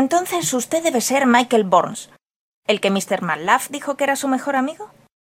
Entonces usted debe ser Michael Burns, el que Mr. Macluff dijo que era su mejor amigo.